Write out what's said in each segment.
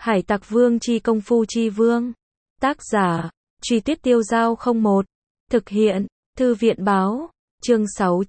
Hải Tặc Vương chi công phu chi vương. Tác giả, Truy Tuyết Tiêu Dao 01. Thực hiện, Thư viện báo. Chương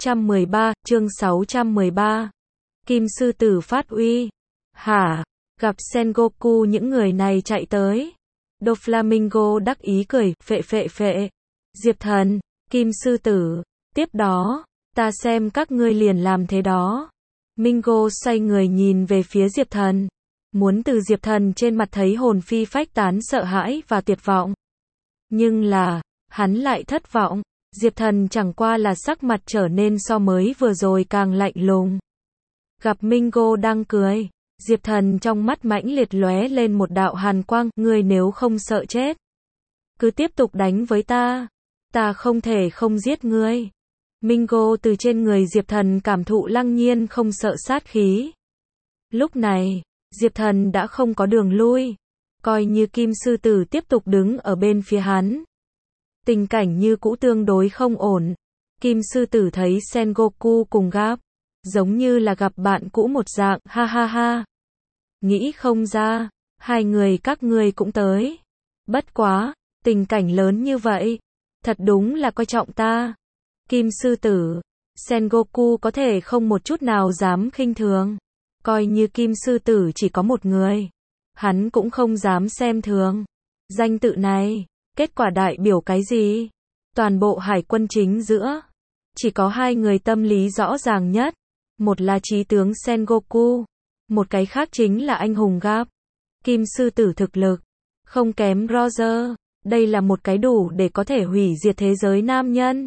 613. Kim sư tử phát uy. Hả? Gặp Sengoku những người này chạy tới. Doflamingo đắc ý cười, phệ. Diệp Thần, Kim sư tử. Tiếp đó, ta xem các ngươi liền làm thế đó. Mingo xoay người nhìn về phía Diệp Thần. Muốn từ Diệp Thần trên mặt thấy hồn phi phách tán sợ hãi và tuyệt vọng. Nhưng là, hắn lại thất vọng. Diệp Thần chẳng qua là sắc mặt trở nên so mới vừa rồi càng lạnh lùng. Gặp Mingo đang cười, Diệp Thần trong mắt mãnh liệt lóe lên một đạo hàn quang, ngươi nếu không sợ chết, cứ tiếp tục đánh với ta không thể không giết ngươi. Mingo từ trên người Diệp Thần cảm thụ lăng nhiên không sợ sát khí. Lúc này, Diệp Thần đã không có đường lui, coi như Kim sư tử tiếp tục đứng ở bên phía hắn. Tình cảnh như cũ tương đối không ổn. Kim sư tử thấy Sengoku cùng Gap, giống như là gặp bạn cũ một dạng, ha ha ha. Nghĩ không ra, hai người các ngươi cũng tới. Bất quá, tình cảnh lớn như vậy, thật đúng là coi trọng ta. Kim sư tử, Sengoku có thể không một chút nào dám khinh thường. Coi như Kim sư tử chỉ có một người, hắn cũng không dám xem thường. Danh tự này, kết quả đại biểu cái gì? Toàn bộ hải quân chính giữa, chỉ có hai người tâm lý rõ ràng nhất. Một là trí tướng Sengoku, một cái khác chính là anh hùng Gap. Kim sư tử thực lực không kém Roger, đây là một cái đủ để có thể hủy diệt thế giới nam nhân.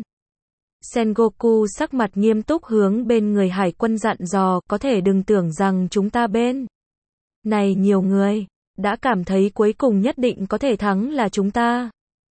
Sengoku sắc mặt nghiêm túc hướng bên người hải quân dặn dò, có thể đừng tưởng rằng chúng ta bên này nhiều người, đã cảm thấy cuối cùng nhất định có thể thắng là chúng ta.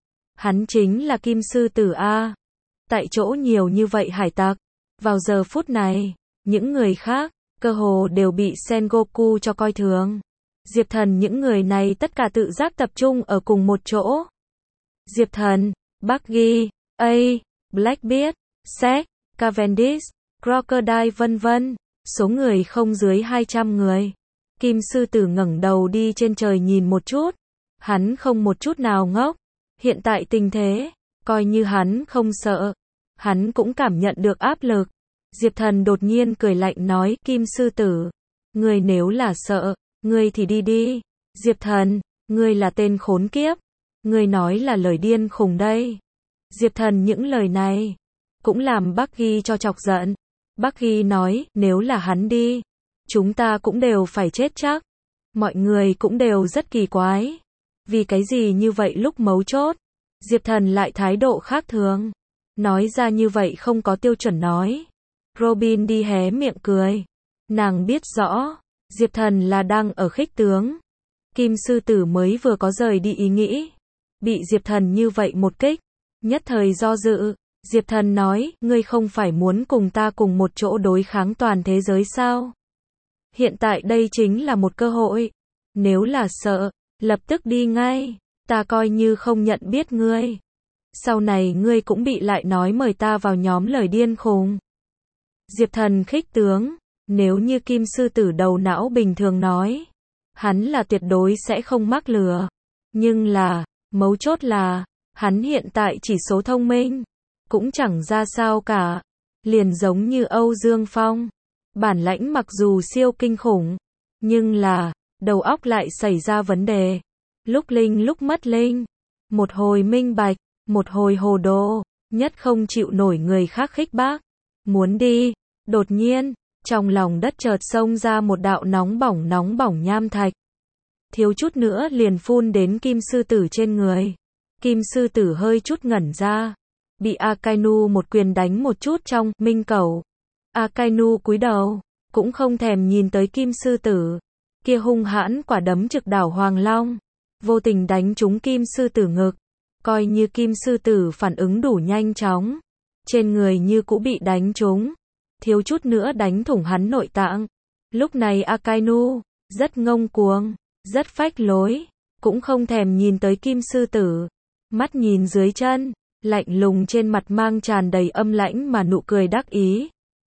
Hắn chính là Kim sư tử A. Tại chỗ nhiều như vậy hải tặc, vào giờ phút này, những người khác, cơ hồ đều bị Sengoku cho coi thường. Diệp Thần những người này tất cả tự giác tập trung ở cùng một chỗ. Diệp Thần, Buggy, A, Blackbeard, Zack, Cavendish, Crocodile vân vân, số người không dưới 200 người. Kim sư tử ngẩng đầu đi trên trời nhìn một chút, hắn không một chút nào ngốc. Hiện tại tình thế, coi như hắn không sợ, hắn cũng cảm nhận được áp lực. Diệp Thần đột nhiên cười lạnh nói, Kim sư tử, ngươi nếu là sợ, ngươi thì đi đi. Diệp Thần, ngươi là tên khốn kiếp, ngươi nói là lời điên khùng đây. Diệp Thần những lời này cũng làm Buggy cho chọc giận. Buggy nói, nếu là hắn đi, chúng ta cũng đều phải chết chắc. Mọi người cũng đều rất kỳ quái. Vì cái gì như vậy lúc mấu chốt, Diệp Thần lại thái độ khác thường. Nói ra như vậy không có tiêu chuẩn nói. Robin đi hé miệng cười. Nàng biết rõ, Diệp Thần là đang ở khích tướng. Kim sư tử mới vừa có rời đi ý nghĩ. Bị Diệp Thần như vậy một kích, nhất thời do dự. Diệp Thần nói, ngươi không phải muốn cùng ta cùng một chỗ đối kháng toàn thế giới sao? Hiện tại đây chính là một cơ hội. Nếu là sợ, lập tức đi ngay. Ta coi như không nhận biết ngươi. Sau này ngươi cũng bị lại nói mời ta vào nhóm lời điên khùng. Diệp Thần khích tướng, nếu như Kim sư tử đầu não bình thường nói, hắn là tuyệt đối sẽ không mắc lừa. Nhưng là, mấu chốt là, hắn hiện tại chỉ số thông minh cũng chẳng ra sao cả. Liền giống như Âu Dương Phong, bản lãnh mặc dù siêu kinh khủng, nhưng là, đầu óc lại xảy ra vấn đề. Lúc linh lúc mất linh, một hồi minh bạch, một hồi hồ đồ, nhất không chịu nổi người khác khích bác. Muốn đi, đột nhiên, trong lòng đất chợt xông ra một đạo nóng bỏng nham thạch. Thiếu chút nữa liền phun đến Kim sư tử trên người. Kim sư tử hơi chút ngẩn ra, bị Akainu một quyền đánh một chút trong minh cẩu. Akainu cúi đầu, cũng không thèm nhìn tới Kim sư tử. Kia hung hãn quả đấm trực đảo Hoàng Long, vô tình đánh trúng Kim sư tử ngực. Coi như Kim sư tử phản ứng đủ nhanh chóng, trên người như cũ bị đánh trúng, thiếu chút nữa đánh thủng hắn nội tạng. Lúc này Akainu rất ngông cuồng, rất phách lối, cũng không thèm nhìn tới Kim sư tử, mắt nhìn dưới chân, lạnh lùng trên mặt mang tràn đầy âm lãnh mà nụ cười đắc ý.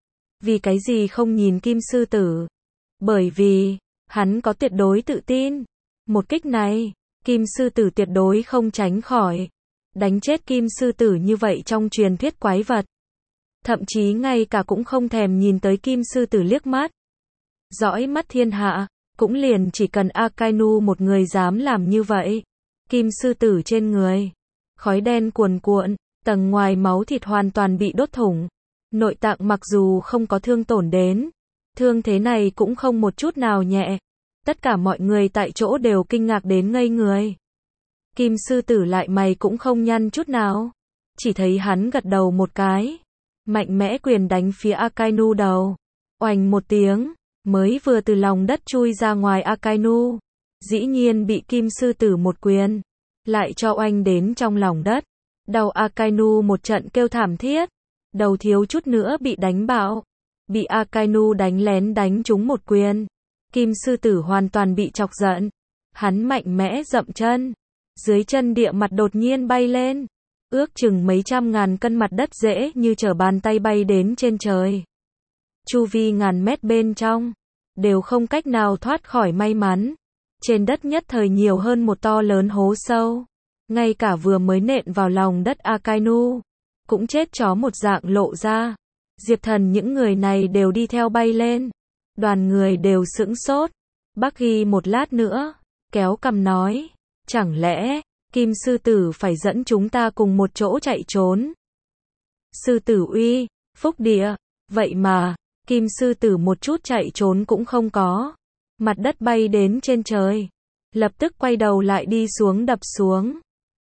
Vì cái gì không nhìn Kim sư tử? Bởi vì hắn có tuyệt đối tự tin. Một kích này, Kim Sư Tử tuyệt đối không tránh khỏi. Đánh chết Kim Sư Tử như vậy trong truyền thuyết quái vật. Thậm chí ngay cả cũng không thèm nhìn tới Kim Sư Tử liếc mắt. Dõi mắt thiên hạ, cũng liền chỉ cần Akainu một người dám làm như vậy. Kim Sư Tử trên người, khói đen cuồn cuộn, tầng ngoài máu thịt hoàn toàn bị đốt thủng. Nội tạng mặc dù không có thương tổn đến, thương thế này cũng không một chút nào nhẹ. Tất cả mọi người tại chỗ đều kinh ngạc đến ngây người. Kim Sư Tử lại mày cũng không nhăn chút nào. Chỉ thấy hắn gật đầu một cái. Mạnh mẽ quyền đánh phía Akainu đầu. Oành một tiếng, mới vừa từ lòng đất chui ra ngoài Akainu. Dĩ nhiên bị Kim Sư Tử một quyền. Lại cho oanh đến trong lòng đất. Đầu Akainu một trận kêu thảm thiết. Đầu thiếu chút nữa bị đánh bạo. Bị Akainu đánh lén đánh trúng một quyền. Kim Sư Tử hoàn toàn bị chọc giận. Hắn mạnh mẽ dậm chân. Dưới chân địa mặt đột nhiên bay lên. Ước chừng mấy trăm ngàn cân mặt đất dễ như trở bàn tay bay đến trên trời. Chu vi ngàn mét bên trong, đều không cách nào thoát khỏi may mắn. Trên đất nhất thời nhiều hơn một to lớn hố sâu. Ngay cả vừa mới nện vào lòng đất Akainu, cũng chết chó một dạng lộ ra. Diệp Thần những người này đều đi theo bay lên. Đoàn người đều sững sốt. Bác Ghi một lát nữa, kéo cằm nói, chẳng lẽ, Kim Sư Tử phải dẫn chúng ta cùng một chỗ chạy trốn? Sư Tử uy, phúc địa, vậy mà, Kim Sư Tử một chút chạy trốn cũng không có. Mặt đất bay đến trên trời. Lập tức quay đầu lại đi xuống đập xuống.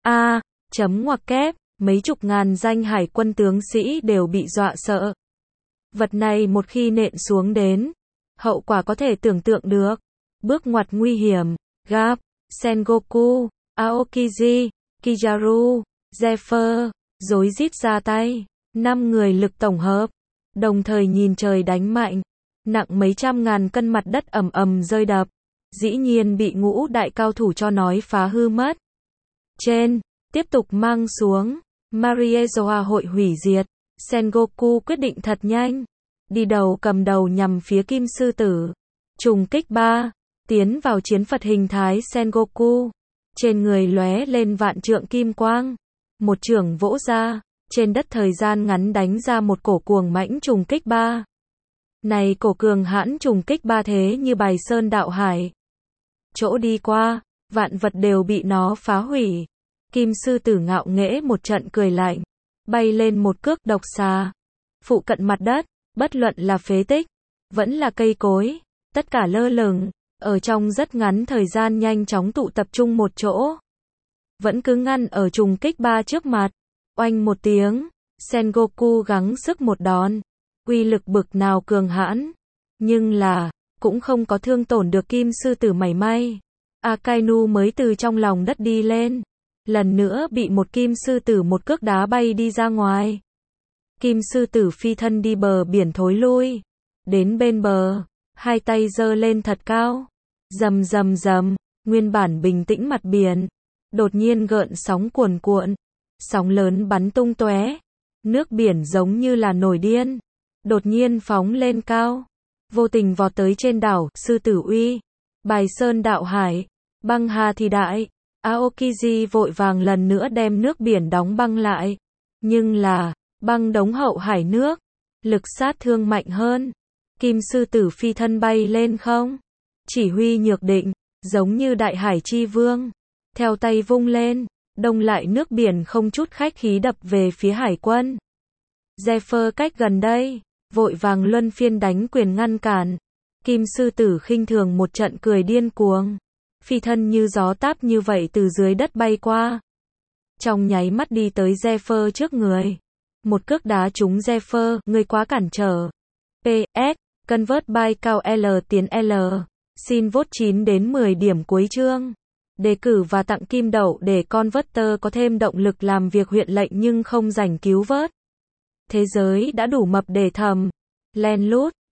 Chấm ngoặc kép, mấy chục ngàn danh hải quân tướng sĩ đều bị dọa sợ. Vật này một khi nện xuống đến, hậu quả có thể tưởng tượng được. Bước ngoặt nguy hiểm, Garp, Sengoku, Aokiji, Kizaru, Zephyr, rối rít ra tay. 5 người lực tổng hợp, đồng thời nhìn trời đánh mạnh. Nặng mấy trăm ngàn cân mặt đất ầm ầm rơi đập. Dĩ nhiên bị ngũ đại cao thủ cho nói phá hư mất. Trên, tiếp tục mang xuống. Mariezoa hội hủy diệt. Sengoku quyết định thật nhanh. Đi đầu cầm đầu nhằm phía Kim Sư Tử. Trùng kích 3. Tiến vào chiến Phật hình thái Sengoku. Trên người lóe lên vạn trượng kim quang. Một chưởng vỗ ra. Trên đất thời gian ngắn đánh ra một cổ cuồng mãnh trùng kích 3. Này cổ cường hãn trùng kích 3 thế như bài sơn đạo hải. Chỗ đi qua, vạn vật đều bị nó phá hủy. Kim Sư Tử ngạo nghễ một trận cười lạnh. Bay lên một cước độc xà. Phụ cận mặt đất, bất luận là phế tích, vẫn là cây cối, tất cả lơ lửng, ở trong rất ngắn thời gian nhanh chóng tụ tập trung một chỗ. Vẫn cứ ngăn ở trùng kích 3 trước mặt. Oanh một tiếng, Sengoku gắng sức một đòn. Uy lực bực nào cường hãn. Nhưng là, cũng không có thương tổn được Kim Sư Tử mảy may. Akainu mới từ trong lòng đất đi lên. Lần nữa bị một Kim Sư Tử một cước đá bay đi ra ngoài. Kim Sư Tử phi thân đi bờ biển thối lui. Đến bên bờ, hai tay giơ lên thật cao. Rầm rầm rầm, nguyên bản bình tĩnh mặt biển. Đột nhiên gợn sóng cuồn cuộn. Sóng lớn bắn tung tóe. Nước biển giống như là nổi điên. Đột nhiên phóng lên cao. Vô tình vọt tới trên đảo, Sư Tử uy. Bài sơn đạo hải. Băng hà thì đại. Aokiji vội vàng lần nữa đem nước biển đóng băng lại. Nhưng là, băng đóng hậu hải nước. Lực sát thương mạnh hơn. Kim Sư Tử phi thân bay lên không. Chỉ huy nhược định, giống như đại hải chi vương. Theo tay vung lên, đông lại nước biển không chút khách khí đập về phía hải quân. Zephyr cách gần đây, vội vàng luân phiên đánh quyền ngăn cản. Kim Sư Tử khinh thường một trận cười điên cuồng. Phi thân như gió táp như vậy từ dưới đất bay qua. Trong nháy mắt đi tới Zephyr trước người. Một cước đá trúng Zephyr, người quá cản trở. PS, convert by cao L tiến L. Xin vote 9 đến 10 điểm cuối chương. Đề cử và tặng kim đậu để Converter có thêm động lực làm việc huyện lệnh nhưng không rảnh cứu vớt. Thế giới đã đủ mập để thầm. Len lút.